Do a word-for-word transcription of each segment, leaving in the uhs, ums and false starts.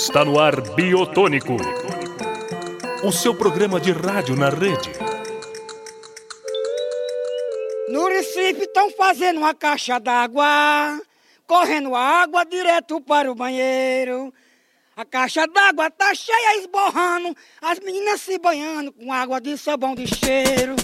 Está no ar Biotônico, o seu programa de rádio na rede. No Recife estão fazendo uma caixa d'água, correndo água direto para o banheiro. A caixa d'água tá cheia esborrando, as meninas se banhando com água de sabão de cheiro.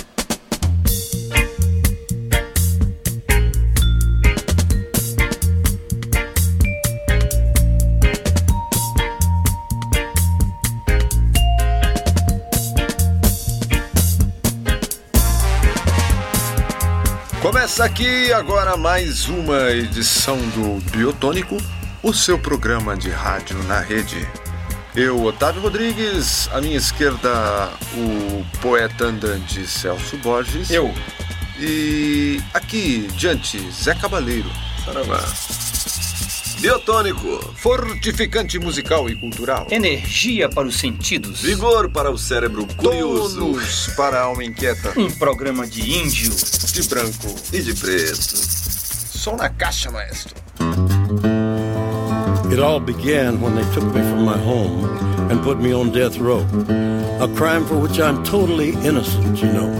Começa aqui agora mais uma edição do Biotônico, o seu programa de rádio na rede. Eu, Otávio Rodrigues, à minha esquerda, o poeta andante Celso Borges. Eu. E aqui, diante, Zé Cabaleiro. Saravá. Biotônico, fortificante musical e cultural. Energia para os sentidos. Vigor para o cérebro curioso. Tônus para a alma inquieta. Um programa de índio, de branco e de preto. Som na caixa, maestro. It all began when they took me from my home and put me on death row. A crime for which I'm totally innocent, you know.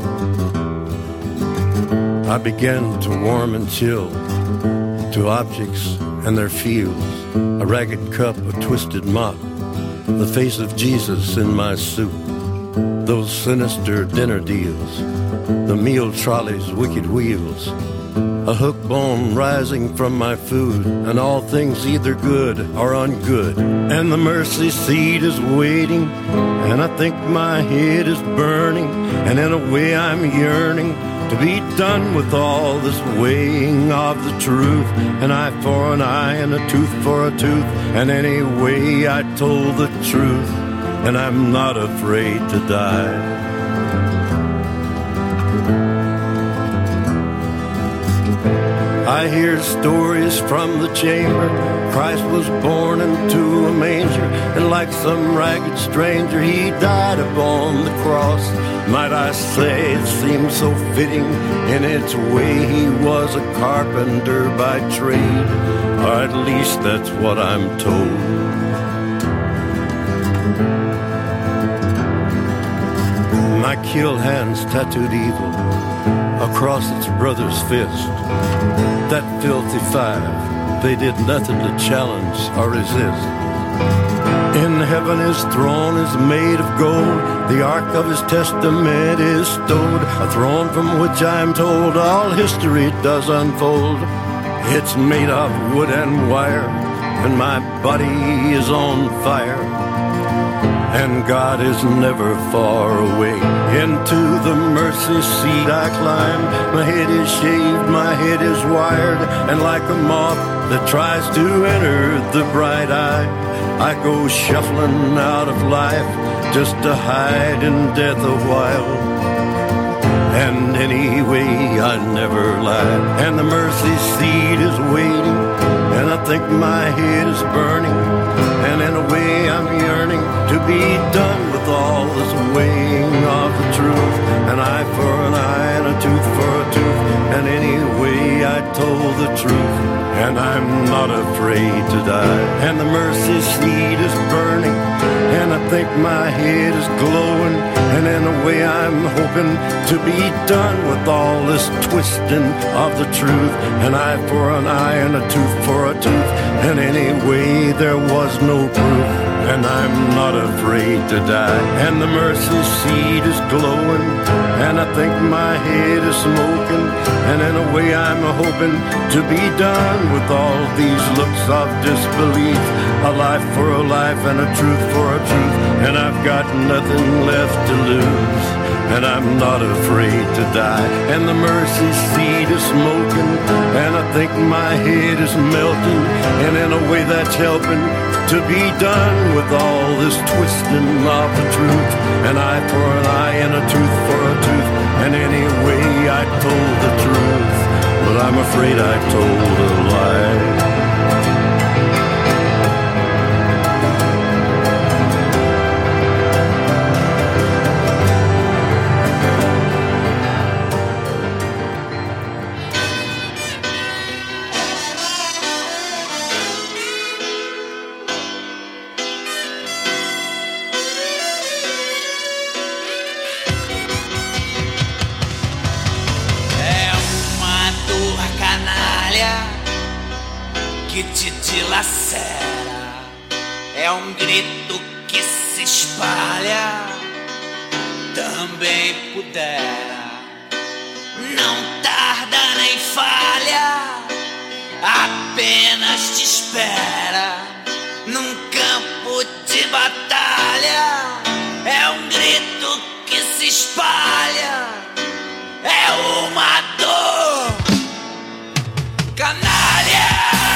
I began to warm and chill to objects and their fields, a ragged cup, a twisted mop, the face of Jesus in my soup, those sinister dinner deals, the meal trolley's wicked wheels, a hook bone rising from my food, and all things either good or ungood. And the mercy seat is waiting, and I think my head is burning, and in a way I'm yearning to be done with all this weighing of the truth. An eye for an eye and a tooth for a tooth. And anyway I told the truth, and I'm not afraid to die. I hear stories from the chamber. Christ was born into a manger, and like some ragged stranger he died upon the cross. Might I say it seems so fitting in its way. He was a carpenter by trade, or at least that's what I'm told. My kill hands tattooed evil across its brother's fist. That filthy five, they did nothing to challenge or resist. In heaven his throne is made of gold, the ark of his testament is stowed, a throne from which I am told all history does unfold. It's made of wood and wire, and my body is on fire, and God is never far away. Into the mercy seat I climb, my head is shaved, my head is wired, and like a moth that tries to enter the bright eye, I go shuffling out of life just to hide in death a while. And anyway I never lied, and the mercy seat is waiting, and I think my head is burning, and in a way I'm yearning to be done with all this weighing of the truth. An eye for an eye and a tooth for a tooth, and anyway I told the truth, and I'm not afraid to die. And the mercy seat is burning, and I think my head is glowing, and in a way I'm hoping to be done with all this twisting of the truth. An eye for an eye and a tooth for a tooth, and anyway there was no proof, and I'm not afraid to die. And the mercy seat is glowing, and I think my head is smoking, and in a way I'm hoping to be done with all these looks of disbelief. A life for a life and a truth for a truth, and I've got nothing left to lose, and I'm not afraid to die. And the mercy seat is smoking, and I think my head is melting, and in a way that's helping to be done with all this twisting of the truth. An eye for an eye and a tooth for a tooth, and anyway I told the truth, but I'm afraid I told a lie. canalha que te dilacera. É um grito que se espalha, também pudera. Não tarda nem falha, apenas te espera num campo de batalha. É um grito que se espalha, é uma dor, canalha.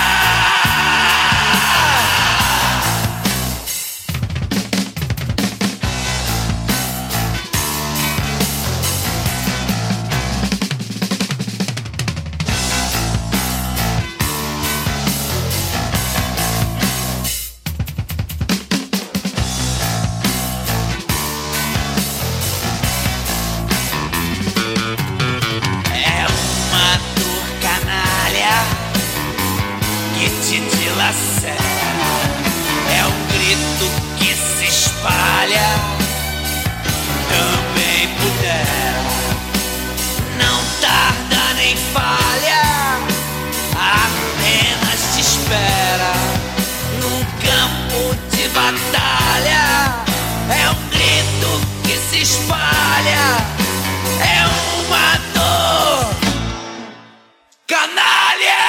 É um grito que se espalha, também pudera. Não tarda nem falha, apenas te espera num campo de batalha. É um grito que se espalha, é uma dor, canalha.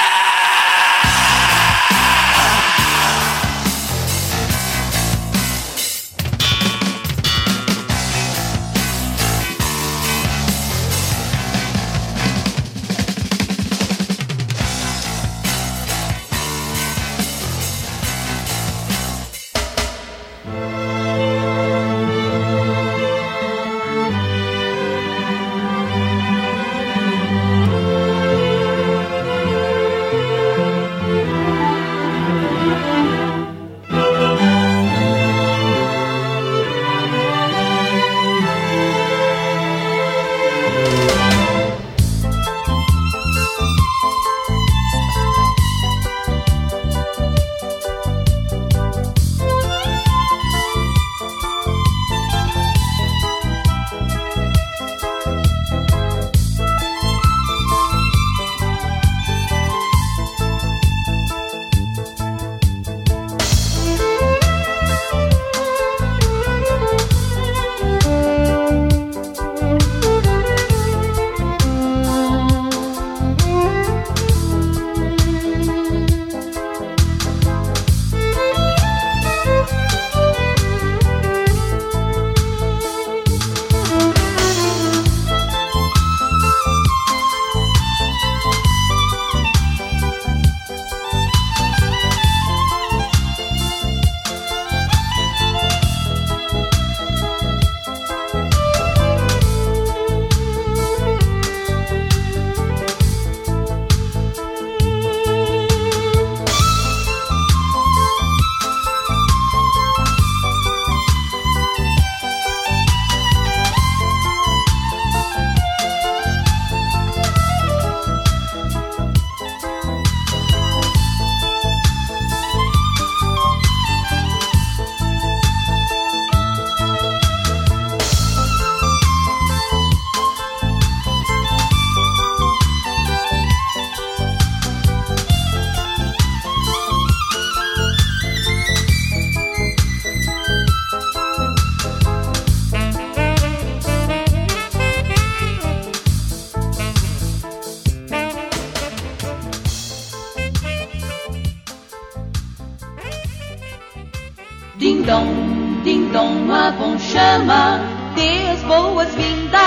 Ding-dong, ding-dong, Avon chama, dê as boas-vindas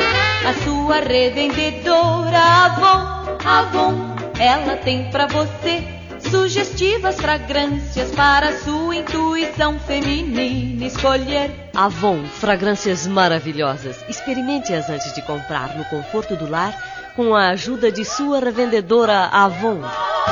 à sua revendedora Avon, Avon. Ela tem pra você sugestivas fragrâncias para sua intuição feminina escolher. Avon, fragrâncias maravilhosas. Experimente-as antes de comprar no conforto do lar com a ajuda de sua revendedora Avon.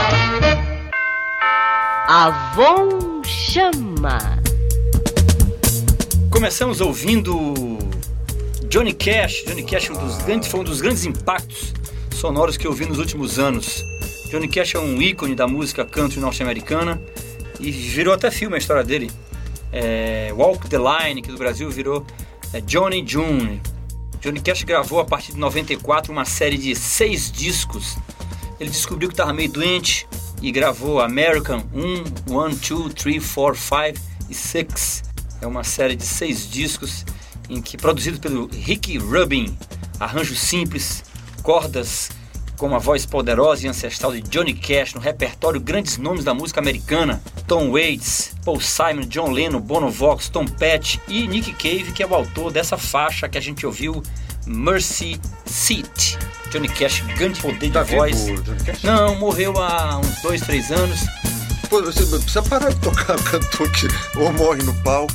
Avon chama. Começamos ouvindo Johnny Cash. Johnny Cash um dos grandes, foi um dos grandes impactos sonoros que eu vi nos últimos anos. Johnny Cash é um ícone da música country norte-americana e virou até filme a história dele. É, Walk the Line, que do Brasil virou é, Johnny June. Johnny Cash gravou a partir de noventa e quatro uma série de seis discos ele descobriu que estava meio doente e gravou American um, um, dois, três, quatro, cinco e seis. É uma série de seis discos em que produzido pelo Rick Rubin, arranjo simples, cordas com uma voz poderosa e ancestral de Johnny Cash, no repertório grandes nomes da música americana, Tom Waits, Paul Simon, John Lennon, Bono Vox, Tom Petty e Nick Cave, que é o autor dessa faixa que a gente ouviu, Mercy Seat. Johnny Cash, grande poder tá de voz. Vivo, Johnny Cash? Não, morreu há uns dois, três anos. Pô, você precisa parar de tocar o cantor que ou morre no palco,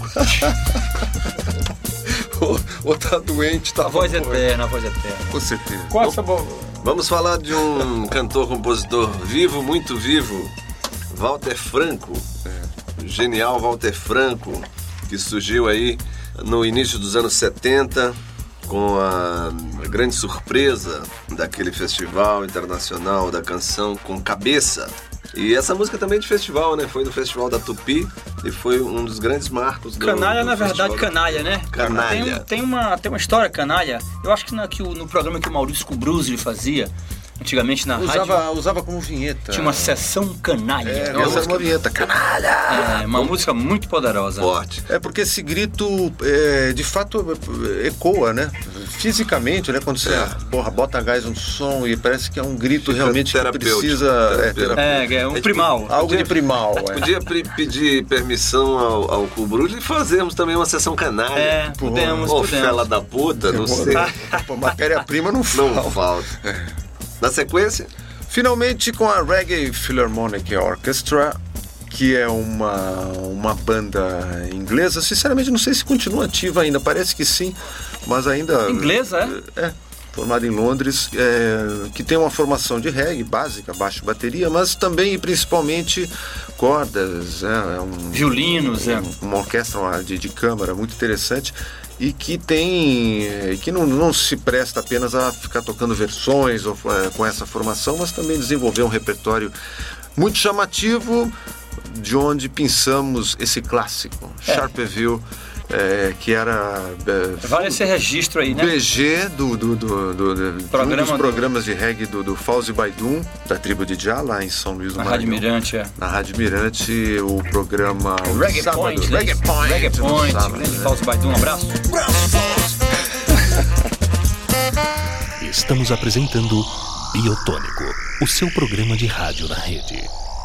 ou, ou tá doente, tá A voz morrendo. eterna, a voz eterna. Com certeza. Qual é a sua boa? Vamos falar de um cantor, compositor vivo, muito vivo, Walter Franco. O genial Walter Franco, que surgiu aí no início dos anos setenta, com a grande surpresa daquele festival internacional da canção com Cabeça. E essa música também é de festival, né? Foi do Festival da Tupi e foi um dos grandes marcos do Canalha, do na verdade, festival. canalha, né? Canalha. Tem, tem, uma, tem uma história canalha. Eu acho que, na, que o, no programa que o Maurício Cubruzzi fazia, antigamente na Usava, rádio, usava como vinheta. tinha uma sessão canalha. É, uma, essa música, era uma vinheta. Canalha! é, uma música muito poderosa. Forte. É porque esse grito, é, de fato, ecoa, né? Fisicamente, né? Quando você, É. porra, bota gás no som e parece que é um grito Fica realmente que terapêutico, precisa... É, terapêutico. terapêutico. É, é um É tipo- primal. Algo de primal, é. Podia pre- pedir permissão ao, ao Cubruzzi e fazermos também uma sessão canalha. É, podemos, Ô, podemos. fela da puta, não sei. Pô, matéria-prima não falta. Não falta. Na sequência, Finalmente com a Reggae Philharmonic Orchestra, que é uma, uma banda inglesa. Sinceramente, não sei se continua ativa ainda, parece que sim, mas ainda... Inglesa, é? É, formada em Londres, é, que tem uma formação de reggae básica, baixo e bateria, mas também e principalmente cordas, é, é um, Violinos, é. uma orquestra de, de câmara muito interessante e que tem que não, não se presta apenas a ficar tocando versões ou, é, com essa formação, mas também desenvolver um repertório muito chamativo, de onde pensamos esse clássico, É. Sharpeville, é, que era é, Vale esse registro aí, né? B G do, do, do, do, do de um Programa dos do- programas de reggae do, do Fauzi Baidum, da tribo de Jah, lá em São Luís do Na Maranhão. Rádio Mirante, é. Na Rádio Mirante, o programa o Reggae sábado, Point, né? Reggae Point, Reggae no Point, sábado, grande né? Fausto Baidum, um abraço. Estamos apresentando Biotônico, o seu programa de rádio na rede.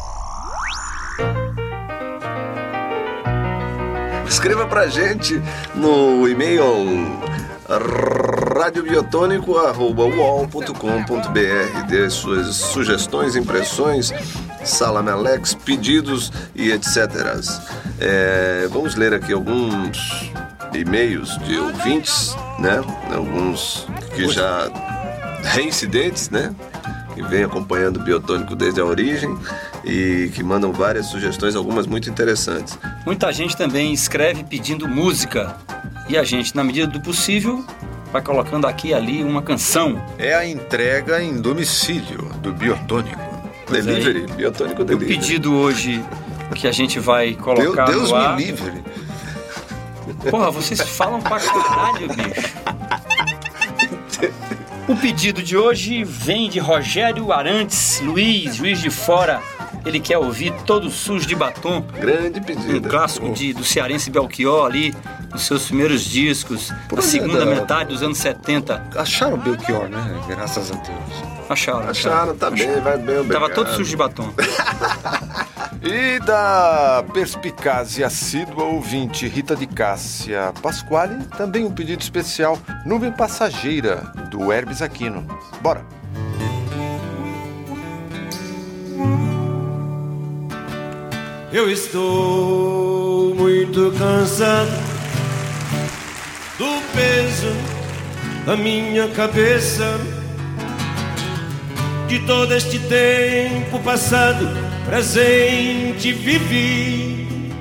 escreva pra gente no e-mail radiobiotônico arroba u o l ponto com ponto b r. Dê suas sugestões, impressões, salamelex, pedidos e etcétera. É, vamos ler aqui alguns e-mails de ouvintes, né? Alguns que já reincidentes, né? Que vem acompanhando o Biotônico desde a origem e que mandam várias sugestões, algumas muito interessantes. Muita gente também escreve pedindo música e a gente, na medida do possível, vai colocando aqui e ali uma canção. É a entrega em domicílio do Biotônico. Pois é. Delivery, Biotônico O Delivery. pedido hoje que a gente vai colocar Deus, Deus no ar... me livre. Porra, vocês falam pra caralho, bicho. O pedido de hoje vem de Rogério Arantes Luiz, Juiz de Fora. Ele quer ouvir Todo Sujo de Batom, Grande um pedido. clássico de, do cearense Belchior ali, nos seus primeiros discos, Por na onde segunda anda? metade dos anos setenta. Acharam o Belchior, né? Graças a Deus. Acharam, Acharam, tá bem, vai bem, obrigado. Tava todo sujo de batom. E da perspicaz e assídua ouvinte Rita de Cássia Pasquale, também um pedido especial, Nuvem Passageira, do Hermes Aquino. Bora! Eu estou muito cansado do peso da minha cabeça, de todo este tempo passado, presente vivi,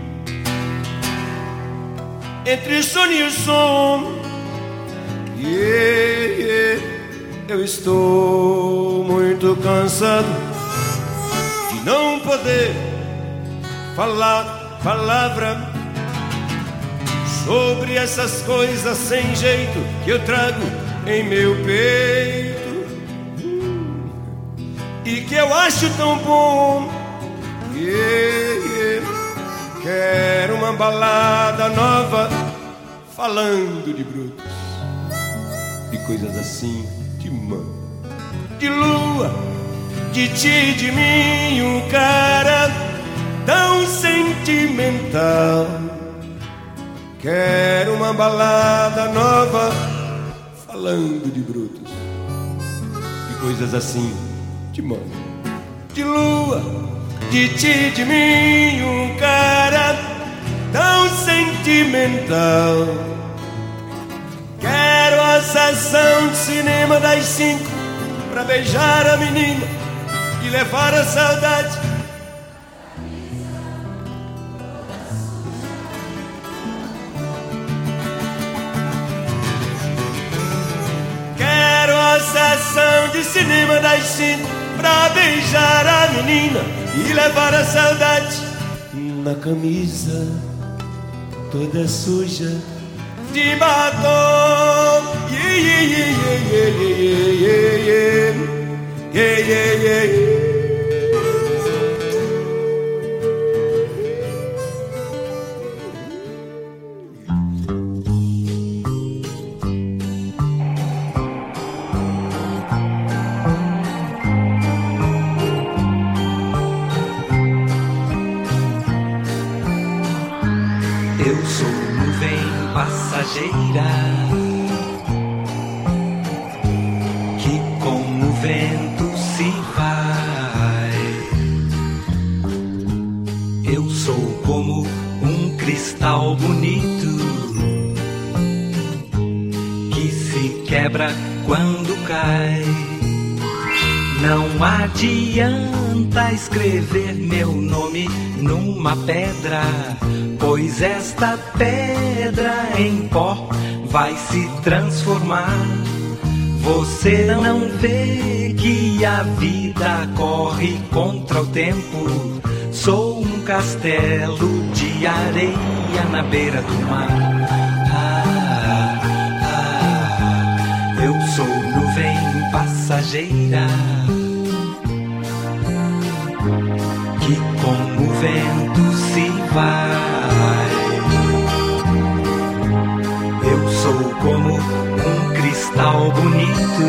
entre sono e som. Yeah, yeah. Eu estou muito cansado de não poder falar palavra sobre essas coisas sem jeito que eu trago em meu peito. e que eu acho tão bom. Yeah, yeah. Quero uma balada nova falando de brutos, de coisas assim, de mão, de lua, de ti, de mim, um cara tão sentimental. Quero uma balada nova falando de brutos, de coisas assim, de mão, de lua, de ti, de mim, um cara tão sentimental. Quero a sessão de cinema das cinco pra beijar a menina e levar a saudade. Quero a sessão de cinema das cinco pra beijar a menina e levar a saudade. Na camisa toda suja de batom. Yeah, yeah, yeah, yeah, yeah, yeah, yeah, yeah, yeah, yeah, yeah. Eu sou nuvem passageira que com o vento se vai. Eu sou como um cristal bonito que se quebra quando cai. Não adianta escrever meu nome numa pedra, pois esta pedra em pó vai se transformar. Você não vê que a vida corre contra o tempo. Sou um castelo de areia na beira do mar. Ah, ah, eu sou nuvem passageira que com o vento se vai. Eu sou como um cristal bonito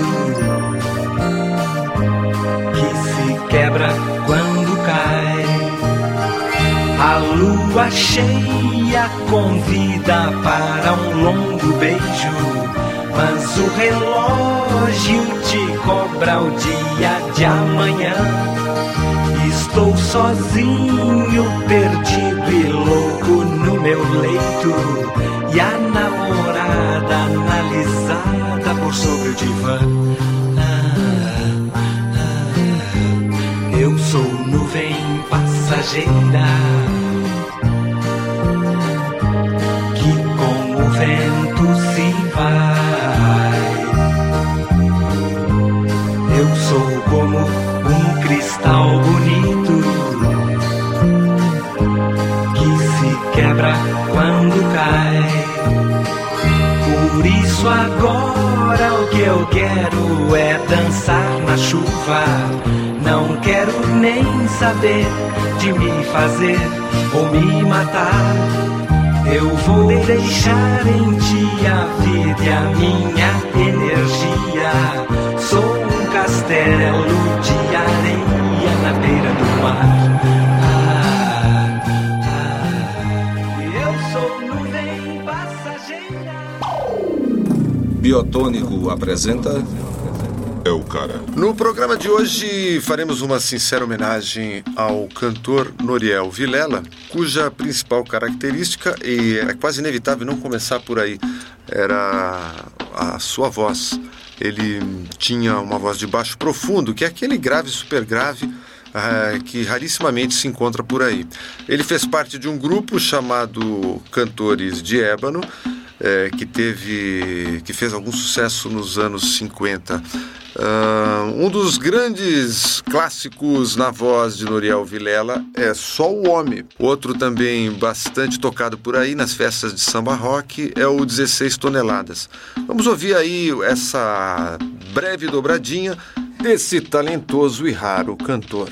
que se quebra quando cai. A lua cheia convida para um longo beijo, mas o relógio te cobra o dia de amanhã. Estou sozinho, perdido e louco no meu leito, e a namorada analisada por sobre o divã. Ah, ah, eu sou nuvem passageira que com o vento se vai. Eu sou como um cristal bonito que se quebra quando cai. Por isso agora o que eu quero é dançar na chuva. Não quero nem saber de me fazer ou me matar. Eu vou deixar em ti a vida e a minha energia. Sou um castelo de areia na beira do mar. Ah, ah, eu sou nuvem passageira. Biotônico apresenta É o cara. No programa de hoje faremos uma sincera homenagem ao cantor Noriel Vilela, cuja principal característica, e é quase inevitável não começar por aí, era a sua voz. Ele tinha uma voz de baixo profundo, que é aquele grave super grave uh, que rarissimamente se encontra por aí. Ele fez parte de um grupo chamado Cantores de Ébano, uh, que teve, que fez algum sucesso nos anos cinquenta. Uh, um dos grandes clássicos na voz de Noriel Vilela é Só o Homem. Outro também bastante tocado por aí nas festas de samba rock é o dezesseis toneladas. Vamos ouvir aí essa breve dobradinha desse talentoso e raro cantor.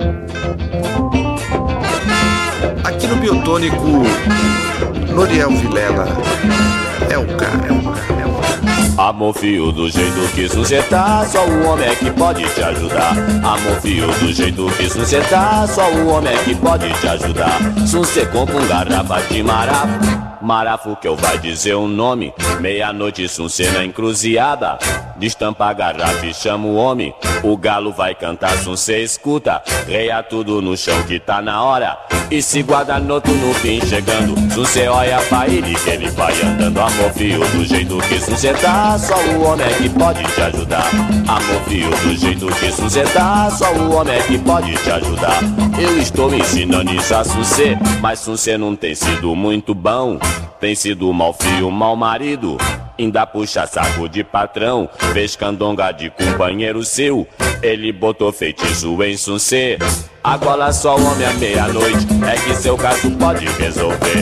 Aqui no Biotônico, Noriel Vilela é o cara, é o cara, é o cara. Amor fio, do jeito que você tá, só o homem é que pode te ajudar. Amor fio, do jeito que você tá, só o homem é que pode te ajudar. Se você compra um garrafa de marafo, marafo que eu vai dizer o nome. Meia-noite, sunce na encruzilhada, destampa a garrafa e chama o homem. O galo vai cantar, sunce escuta, reia tudo no chão que tá na hora. E se guarda noto no fim chegando, sunce olha pra ele que ele vai andando. Amor fio, do jeito que sunce tá, só o homem é que pode te ajudar. Amor fio, do jeito que sunce tá, só o homem é que pode te ajudar. Eu estou ensinando isso a sunce, mas sunce não tem sido muito bom. Tem sido mal fio, mal marido, ainda puxa saco de patrão. Fez candonga de companheiro seu, ele botou feitiço em sunce. Agora só o homem à meia-noite é que seu caso pode resolver.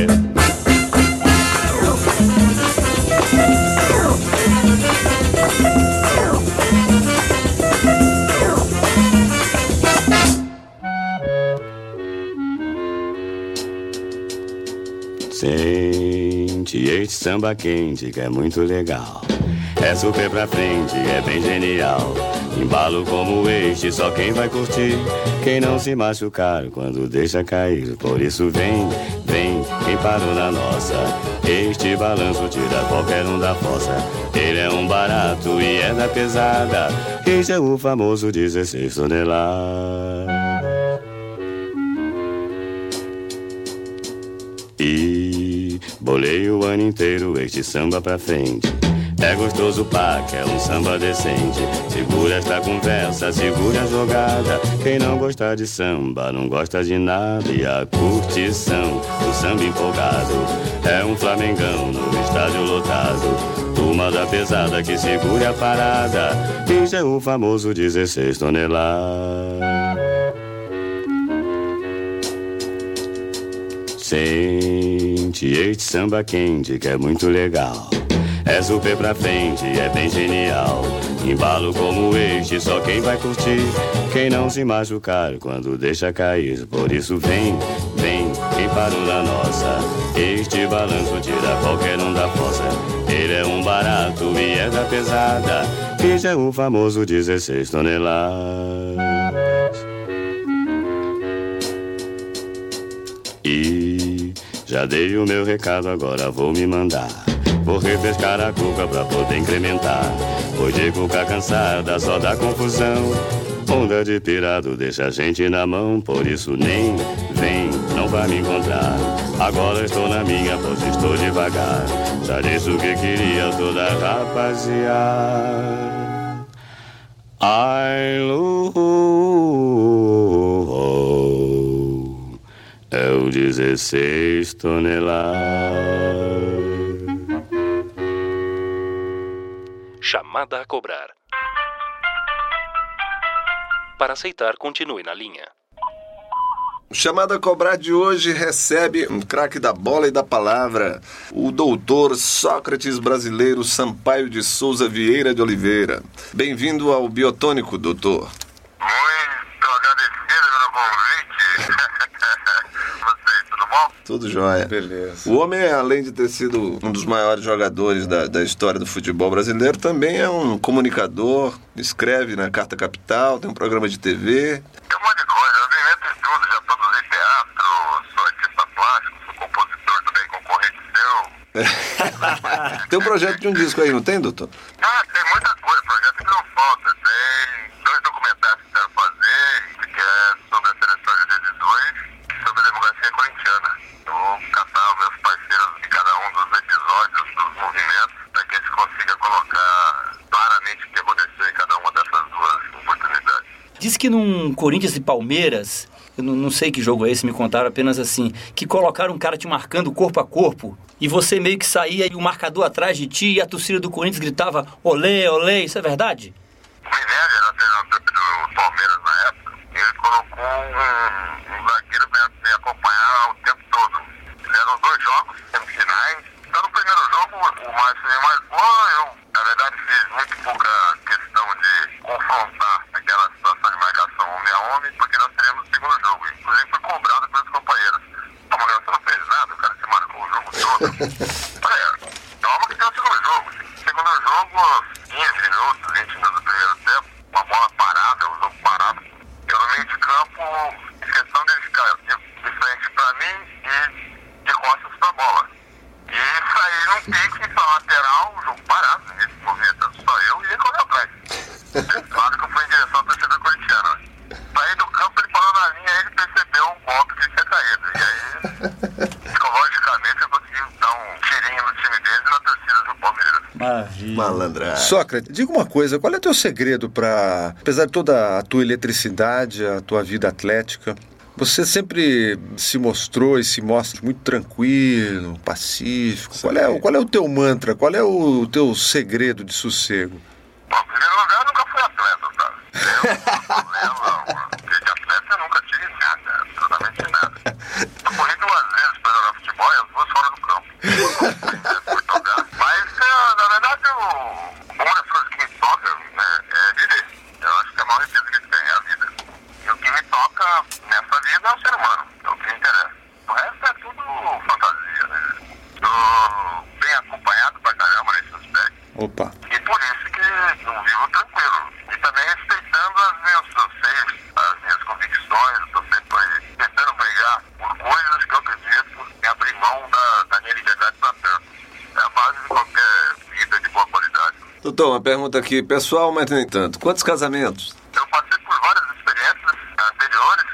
Sente este samba quente que é muito legal. É super pra frente, é bem genial. Embalo como este, só quem vai curtir. Quem não se machucar quando deixa cair. Por isso vem, vem, quem parou na nossa. Este balanço tira qualquer um da fossa. Ele é um barato e é da pesada. Este é o famoso dezesseis toneladas. E bolei o ano inteiro este samba pra frente. É gostoso pá, que é um samba decente. Segura esta conversa, segura a jogada. Quem não gosta de samba, não gosta de nada. E a curtição, o samba empolgado, é um flamengão no estádio lotado. Turma da pesada que segura a parada. Este é o famoso dezesseis toneladas. Sente este samba quente que é muito legal. É super pra frente, é bem genial. Embalo como este, só quem vai curtir. Quem não se machucar quando deixa cair. Por isso vem, vem, quem parou na nossa. Este balanço tira qualquer um da fossa. Ele é um barato e é da pesada. Este é o famoso dezesseis toneladas. E já dei o meu recado, agora vou me mandar. Vou refrescar a cuca pra poder incrementar. Pois de cuca cansada só dá confusão. Onda de pirado deixa a gente na mão. Por isso nem vem, não vai me encontrar. Agora estou na minha, pois estou devagar. Já disse o que queria toda rapaziada. Ai, Lu, é o dezesseis toneladas. Chamada a cobrar. Para aceitar, continue na linha. O Chamada a Cobrar de hoje recebe um craque da bola e da palavra, o doutor Sócrates brasileiro Sampaio de Souza Vieira de Oliveira. Bem-vindo ao Biotônico, doutor. Muito agradecido pelo convite. Vocês, tudo bom? Tudo jóia. Beleza. O homem, além de ter sido um dos maiores jogadores da, da história do futebol brasileiro, também é um comunicador, escreve na Carta Capital, tem um programa de T V. Tem um monte de coisa, eu invento tudo, já produzi teatro, sou artista plástico, sou compositor também, concorrente seu. Tem um projeto de um disco aí, não tem, doutor? Ah, tem muita coisa, projeto que não falta. Tem dois documentários que quero fazer, que é sobre a seleção de dezoito e sobre a democracia corintiana. Eu vou catar os meus parceiros de cada um dos episódios, dos movimentos, para que a gente consiga colocar claramente o que aconteceu em cada uma dessas duas oportunidades. Diz que num Corinthians e Palmeiras, eu não, não sei que jogo é esse, me contaram apenas assim, que colocaram um cara te marcando corpo a corpo, e você meio que saía e o marcador atrás de ti e a torcida do Corinthians gritava olé, olé, isso é verdade? O Minelli era treinador do Palmeiras na época, ele colocou um, um zagueiro para me acompanhar o tempo todo. Fizeram os dois jogos, semifinais. Então no primeiro jogo o Márcio me marcou, eu na verdade fiz muito pouca questão de confrontar a Olha, calma que tem o segundo jogo. Segundo jogo, quinze minutos, vinte minutos do primeiro tempo, uma bola parada, um jogo parado. Eu no meio de campo, em questão dele ficar de, de frente pra mim e de costas pra bola. E sair num pique pra lateral, um jogo parado, nesse movimento só eu e ele correu atrás. Claro que eu fui em direção ao torcedor corintiano. Saí do campo, ele parou na linha, aí ele percebeu um golpe que ele tinha caído. E aí, psicologicamente, eu consegui dar um tirinho no time dele e na torcida do Palmeiras. Maravilha. Malandragem. Sócrates, diga uma coisa, qual é o teu segredo para, apesar de toda a tua eletricidade, a tua vida atlética, você sempre se mostrou e se mostra muito tranquilo, pacífico. Qual é, qual é o teu mantra, qual é o teu segredo de sossego? Bom, em primeiro lugar, eu nunca fui atleta, sabe? Eu, problema, de atleta eu nunca tive nada, absolutamente nada. Eu corri duas vezes para jogar futebol e as duas fora do campo. Fui jogar. Mas, na verdade, o bom das coisas que me tocam, né, é viver. Eu acho que a maior riqueza que a gente tem é a vida. E o que me toca nessa vida é o ser humano, é o que me interessa. O resto é tudo fantasia, né? Tô bem acompanhado pra caramba nesse aspecto. Opa. E por isso que eu vivo tranquilo. E também respeitando as meus anseios, as minhas convicções. Estou sempre tentando brigar por coisas que eu acredito e abrir mão da, da minha liberdade para tanto. É a base de qualquer vida de boa qualidade. Doutor, uma pergunta aqui, pessoal, mas nem tanto. Quantos casamentos? Eu passei por várias experiências anteriores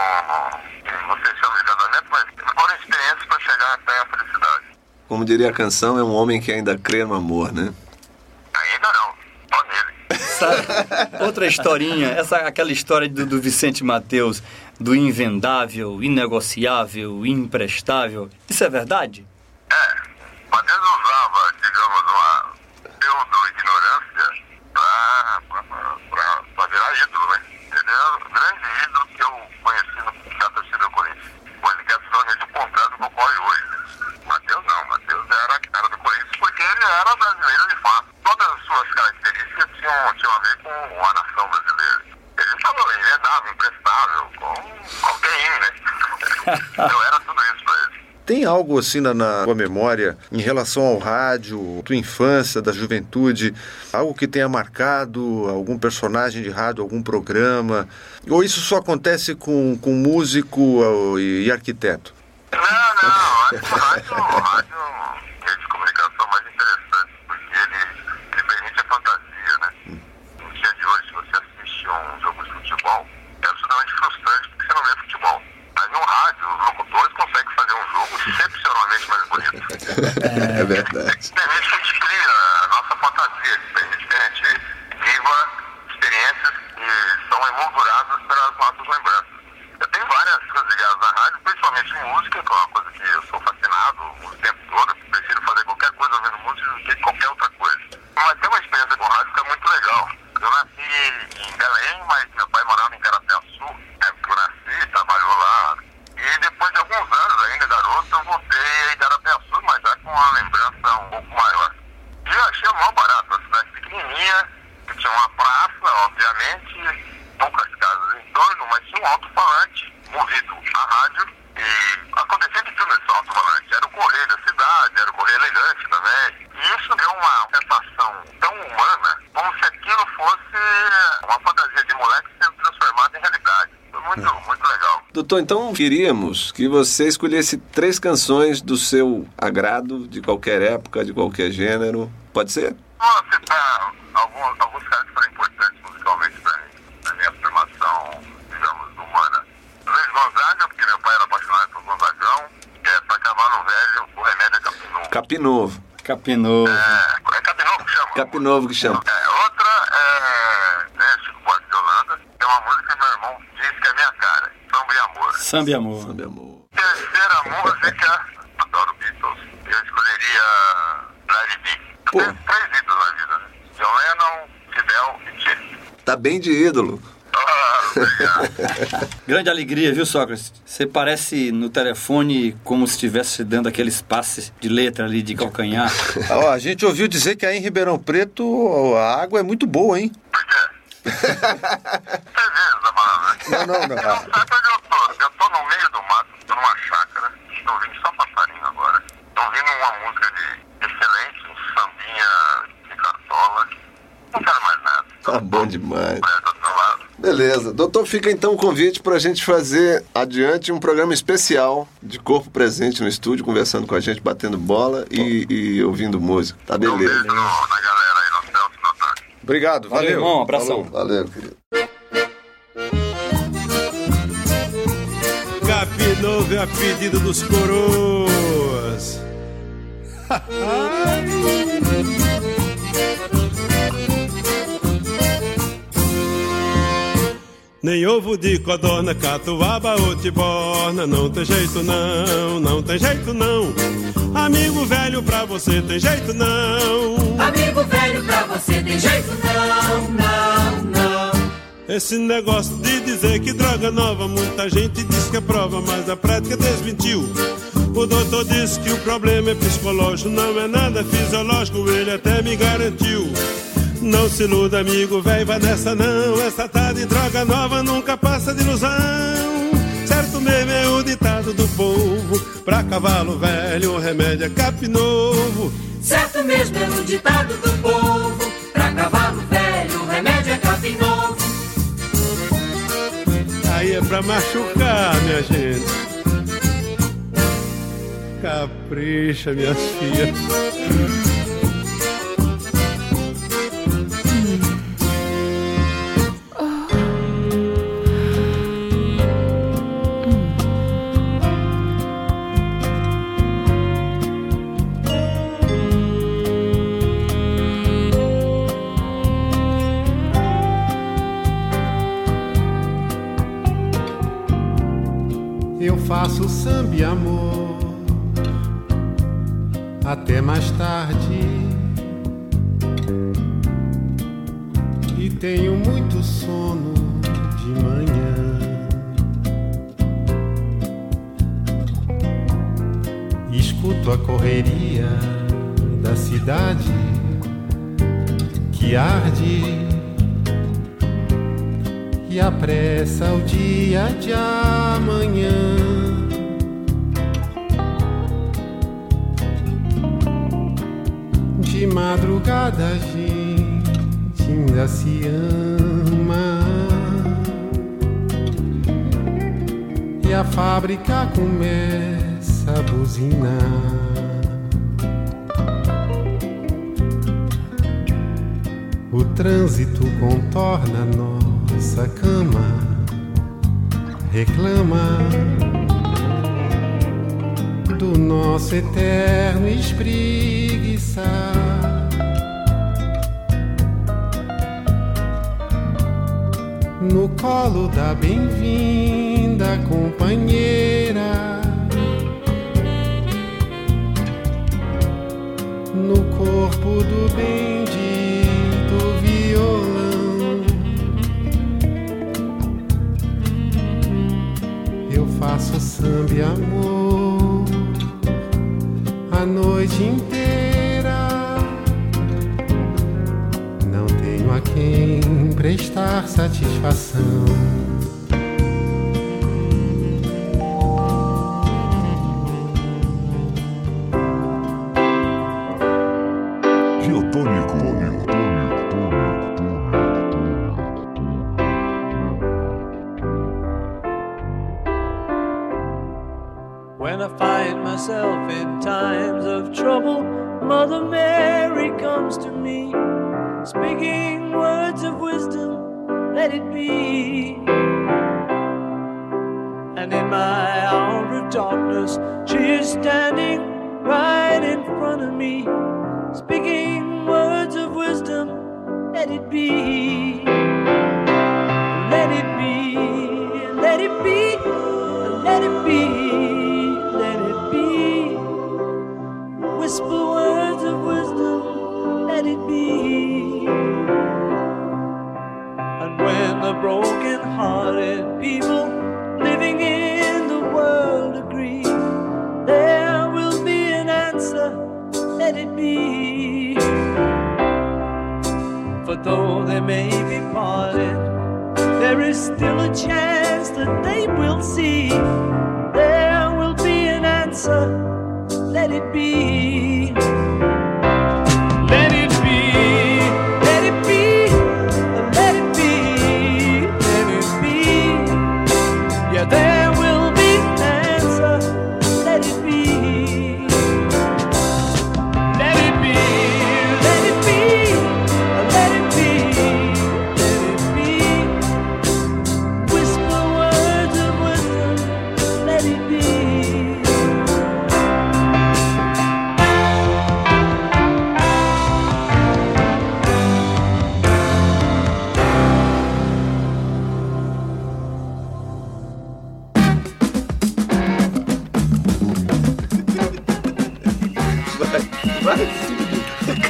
com, que você chama de casamento, mas foram experiências para chegar até a felicidade. Como diria a canção, é um homem que ainda crê no amor, né? Ainda não, só nele. Sabe, outra historinha, essa, aquela história do, do Vicente Mateus, do invendável, inegociável, imprestável. Isso é verdade? É, Mateus usava, digamos, uma pseudo-ignorância pra, pra, pra, pra virar ídolo, né? Ele é o grande ídolo que eu conheci no da torcida do Corinthians. Coisa que é absolutamente o contrário do que ocorre hoje. Mateus não, Mateus era a cara do Corinthians porque ele era brasileiro de fato. Todas as suas características tinham, tinham a ver com a nação brasileira. Ele falou, ele é imprestável, com qualquer um, né? Eu era tudo isso pra ele. Tem algo assim na, na tua memória em relação ao rádio, tua infância, da juventude, algo que tenha marcado algum personagem de rádio, algum programa? Ou isso só acontece com, com músico e, e arquiteto? Não, não, acho que o rádio, o rádio é um meio de comunicação mais interessante, porque ele, ele permite a fantasia, né? No dia de hoje, se você assiste um jogo de futebol, é absolutamente frustrante porque você não vê futebol. Mas no rádio, os locutores conseguem fazer um jogo excepcionalmente mais bonito. É verdade. Permite que a gente crie a nossa fantasia, permite que a gente viva experiências que são emolduradas pelas nossas lembranças. Eu tenho várias coisas ligadas à rádio, principalmente música, que é uma coisa que eu sou fascinado o tempo todo. Eu prefiro fazer qualquer coisa ouvindo música do que qualquer outra coisa. Mas tem uma experiência com rádio que é muito legal. Eu nasci em Belém, mas meu pai morava em Carapiaçu. Na época que eu nasci, trabalhou lá. E depois de alguns anos, ainda garoto, eu voltei em Carapiaçu, mas já com uma lembrança um pouco maior. E eu achei o maior barato, uma cidade pequenininha, que tinha uma praça, obviamente, poucas casas em torno, mas tinha um alto-falante movido a rádio e acontecia de tudo nesse alto-falante. Era o correio da cidade, era o correio elegante também. E isso deu uma sensação tão humana, como se aquilo fosse uma fantasia de moleque sendo transformada em realidade. Foi muito, muito legal. Doutor, então queríamos que você escolhesse três canções do seu agrado, de qualquer época, de qualquer gênero. Pode ser? Vou citar alguns, alguns caras que foram importantes musicalmente para mim, na minha formação, digamos, humana. Luiz Gonzaga, porque meu pai era apaixonado por Gonzagão, que é para cavalo velho, o remédio é Capinovo. Capinovo. Capinovo. É, é Capinovo que chama? Capinovo que chama. É, outra é, é Chico Buarque de Holanda, tem uma música que meu irmão diz que é minha cara, Samba e Amor. Samba e Amor. Samba e Amor. Terceira música, adoro Beatles, eu escolheria Larry B. Pô. Eu tenho três ídolos na vida, né? John Lennon, Fidel e Che. Tá bem de ídolo. Ah, obrigado. Grande alegria, viu, Sócrates? Você parece no telefone como se estivesse dando aqueles passes de letra ali de calcanhar. Ó, a gente ouviu dizer que aí em Ribeirão Preto a água é muito boa, hein? Por quê? Três vezes a palavra. Não, não, não. Você não sabe onde eu tô. Eu tô no meio do mato, tô numa chácara. Estou ouvindo só passarinho agora. Estou ouvindo uma demais. Beleza. Doutor, fica então o convite para a gente fazer adiante um programa especial de corpo presente no estúdio, conversando com a gente, batendo bola e, e ouvindo música. Tá beleza. Obrigado, valeu. Valeu, irmão, um abração. Valeu, querido. Capinovo é a pedido dos coroas. Nem ovo de codorna, catuaba ou tiborna. Não tem jeito não, não tem jeito não. Amigo velho, pra você tem jeito não. Amigo velho, pra você tem jeito não, não, não. Esse negócio de dizer que droga nova, muita gente diz que é prova, mas a prática desmentiu. O doutor disse que o problema é psicológico, não é nada fisiológico, ele até me garantiu. Não se iluda, amigo velho, vai nessa não. Essa tá de droga nova nunca passa de ilusão. Certo mesmo é o ditado do povo, pra cavalo velho o remédio é capim novo. Certo mesmo é o ditado do povo, pra cavalo velho o remédio é capim novo. Aí é pra machucar, minha gente. Capricha, minhas filhas. Eu faço samba e amor até mais tarde e tenho muito sono de manhã. Escuto a correria da cidade que arde e apressa o dia de amanhã. De madrugada a gente ainda se ama e a fábrica começa a buzinar. O trânsito contorna nossa cama, reclama do nosso eterno espreguiçar. No colo da bem-vinda companheira, no corpo do bendito violão, eu faço samba e amor a noite inteira. Não tenho a quem prestar satisfação. When I find myself in times of trouble, Mother Mary comes to me, speaking words of wisdom, let it be. And in my hour of darkness, she is standing right in front of me, speaking words of wisdom, let it be. Let it be, let it be, let it be. Whisper words of wisdom, let it be. And when the broken-hearted people living in the world agree, there will be an answer, let it be. For though they may be parted, there is still a chance that they will see. There will be an answer, let it be. Let it be, let it be, let it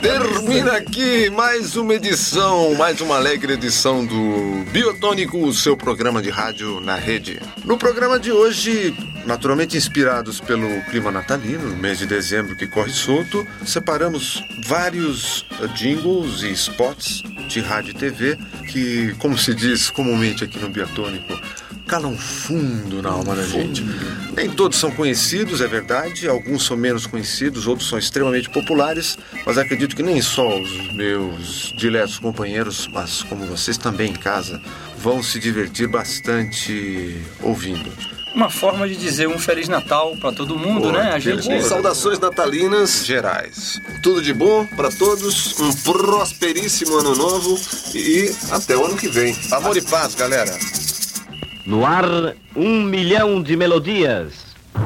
Termina aqui mais uma edição, mais uma alegre edição do Biotônico, o seu programa de rádio na rede. No programa de hoje, naturalmente inspirados pelo clima natalino, no mês de dezembro que corre solto, separamos vários jingles e spots de rádio e T V que, como se diz comumente aqui no Biotônico, calam fundo na alma da gente. Nem todos são conhecidos, é verdade, alguns são menos conhecidos, outros são extremamente populares, mas acredito que nem só os meus diletos companheiros, mas como vocês também em casa, vão se divertir bastante ouvindo. Uma forma de dizer um Feliz Natal para todo mundo, Pô, né? A gente... Saudações natalinas gerais. Tudo de bom para todos, um prosperíssimo ano novo e até o ano que vem. Amor e paz, galera. No ar, um milhão de melodias.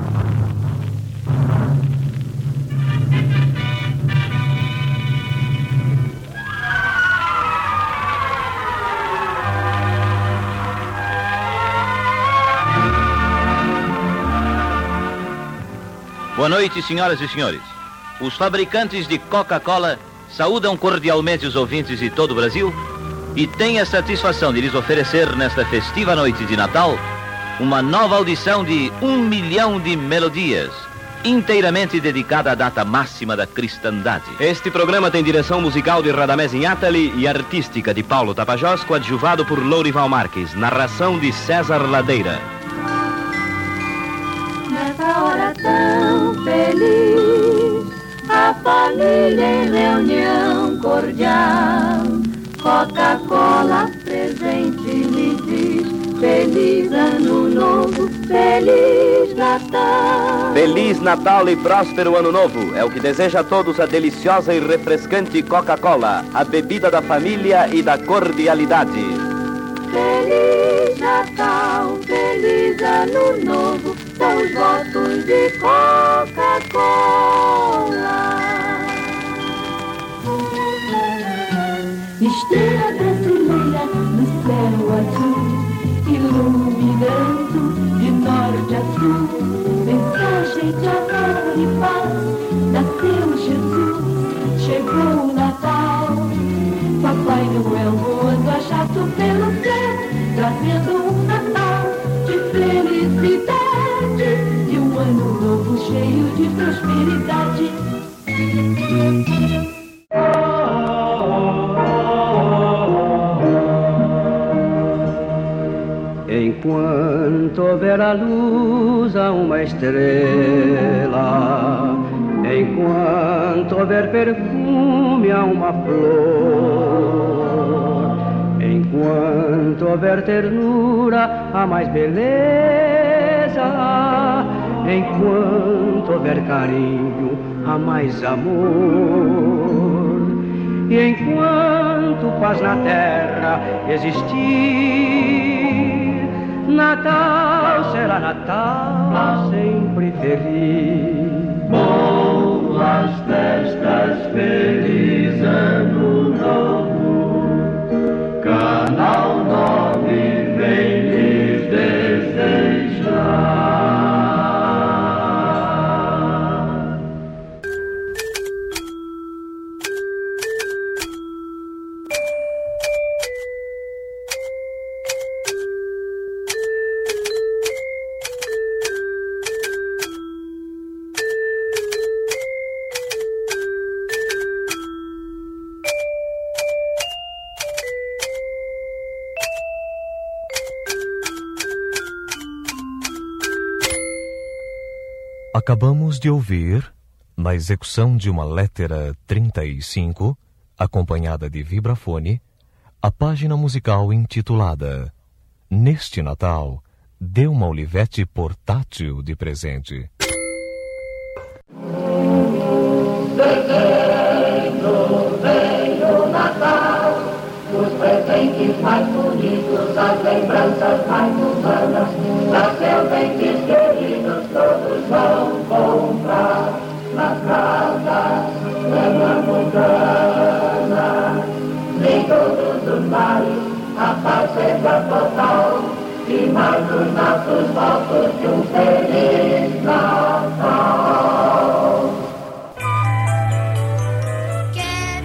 Boa noite, senhoras e senhores. Os fabricantes de Coca-Cola saúdam cordialmente os ouvintes de todo o Brasil e têm a satisfação de lhes oferecer nesta festiva noite de Natal uma nova audição de um milhão de melodias, inteiramente dedicada à data máxima da cristandade. Este programa tem direção musical de Radamés Inátali e artística de Paulo Tapajós, coadjuvado por Lourival Marques, narração de César Ladeira. Nessa hora tão feliz, a família em reunião cordial, Coca-Cola presente me diz: Feliz Ano Novo, Feliz Natal. Feliz Natal e próspero Ano Novo é o que deseja a todos a deliciosa e refrescante Coca-Cola, a bebida da família e da cordialidade. Feliz Natal, Feliz Ano Novo, são os votos de Coca-Cola. Estrela brasileira no céu azul, iluminando de norte a sul, mensagem de amor e paz, nasceu Jesus, chegou o Natal. Papai Noel voando a jato pelo céu, trazendo um Natal de felicidade e um ano novo cheio de prosperidade. Enquanto houver a luz a uma estrela, enquanto houver perfume a uma flor, enquanto houver ternura a mais beleza, enquanto houver carinho a mais amor, e enquanto paz na terra existir, Natal será Natal, sempre feliz. Boas festas, feliz ano novo. Canal nove vem lhes desejar. Acabamos de ouvir, na execução de uma Lettera trinta e cinco, acompanhada de vibrafone, a página musical intitulada Neste Natal, dê uma Olivete portátil de presente. Dezembro vem o Natal, os presentes mais bonitos, as lembranças mais humanas, nasceu dentes queridos, todos vão comprar nas casas pernambucanas. Em todos os mares a paz seja total, e mais os nossos votos de um Feliz Natal. Quero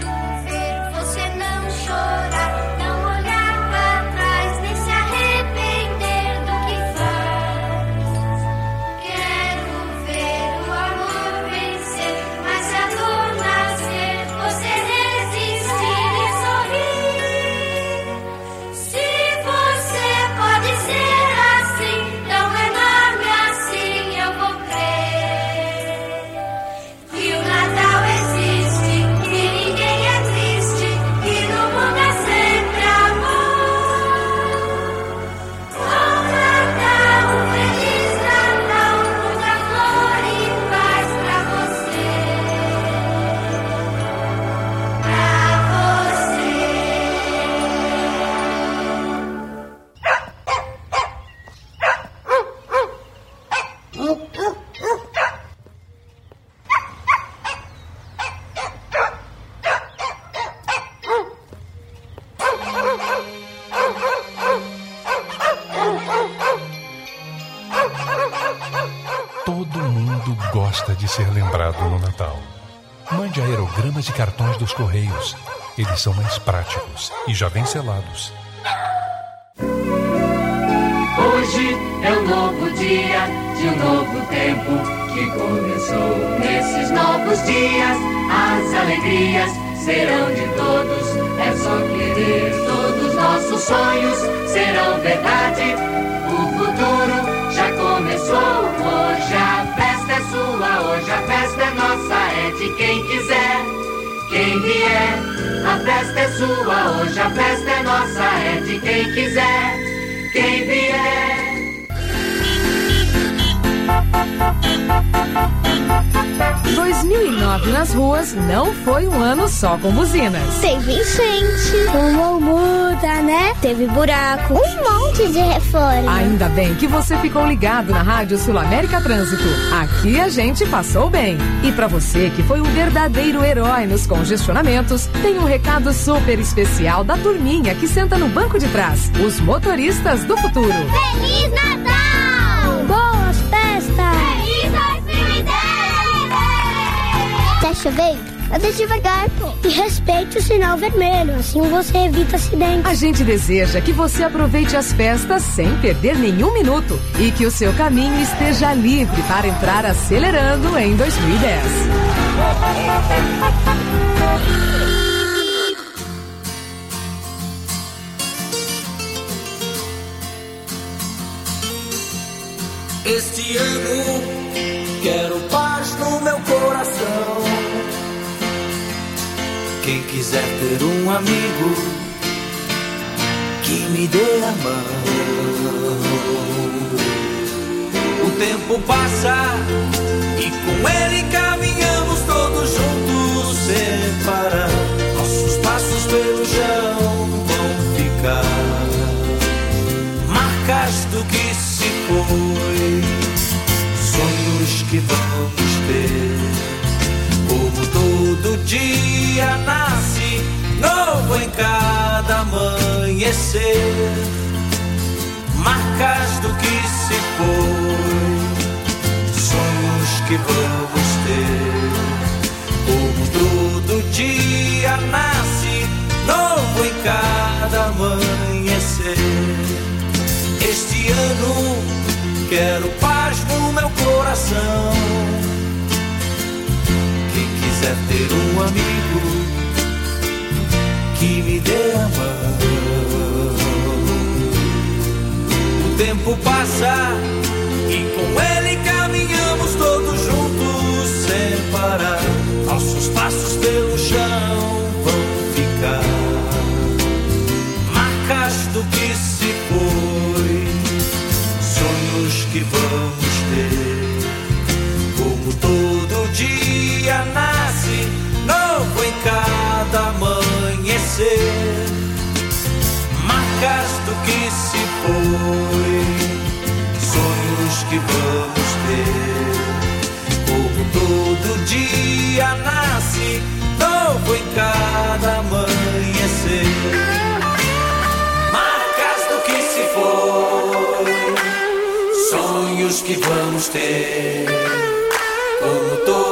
Todo mundo gosta de ser lembrado no Natal. Mande aerogramas de cartões dos Correios. Eles são mais práticos e já vêm selados. Hoje é um novo dia de um novo tempo que começou. Nesses novos dias, as alegrias serão de todos. É só querer, todos nossos sonhos serão verdade. O futuro já começou. Hoje a festa é sua, hoje a festa é nossa, é de quem quiser, quem vier. A festa é sua, hoje a festa é nossa, é de quem quiser, quem vier. dois mil e nove nas ruas não foi um ano só com buzinas. Teve enchente, uma multa, né? Teve buraco, um monte de reforma. Ainda bem que você ficou ligado na Rádio Sul América Trânsito. Aqui a gente passou bem. E pra você que foi um verdadeiro herói nos congestionamentos, tem um recado super especial da turminha que senta no banco de trás. Os motoristas do futuro. Feliz Natal! Boas festas! Feliz dois mil e dez! Tá chovendo? Anda devagar, pô. E respeite o sinal vermelho, assim você evita acidentes. A gente deseja que você aproveite as festas sem perder nenhum minuto e que o seu caminho esteja livre para entrar acelerando em dois mil e dez. Este ano quero paz no meu coração. Quem quiser ter um amigo que me dê a mão. O tempo passa e com ele caminhamos todos juntos sem parar. Nossos passos pelo chão vão ficar marcas do que se foi, sonhos que vamos ter. Como todo dia nasce novo em cada amanhecer, marcas do que se foi, sonhos que vamos ter. Como todo dia nasce novo em cada amanhecer. Este ano quero paz no meu coração. Quem quiser ter um amigo que me dê a mão. O tempo passa e com ele caminhamos todos juntos sem parar. Nossos passos pelo chão vão ficar marcas do que se foi, sonhos que vamos ter. Como todo dia nasce novo em cada amanhecer, marcas do que se foi, sonhos que vamos ter. Como todo dia nasce novo em cada amanhecer, marcas do que se foi, sonhos que vamos ter. Como todo